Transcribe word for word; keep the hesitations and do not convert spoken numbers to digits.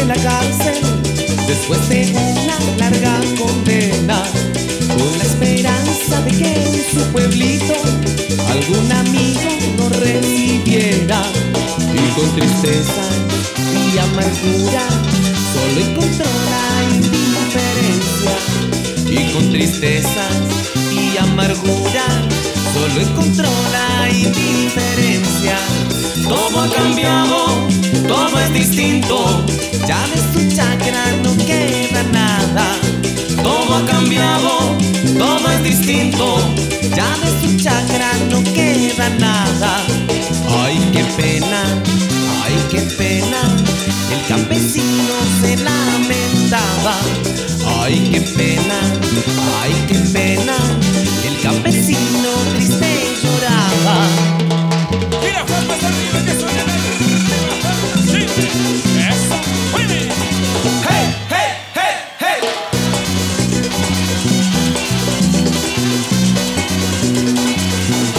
la cárcel después de una larga condena, con la esperanza de que en su pueblito algún amigo lo recibiera. Y con tristeza y amargura solo encontró la indiferencia. Y con tristeza y amargura solo encontró la indiferencia. Todo ha cambiado, todo es distinto, ya de su chacra no queda nada. Todo ha cambiado, todo es distinto, ya de su chacra no queda nada. Ay, qué pena, ay, qué pena, el campesino se lamentaba. Ay, qué pena,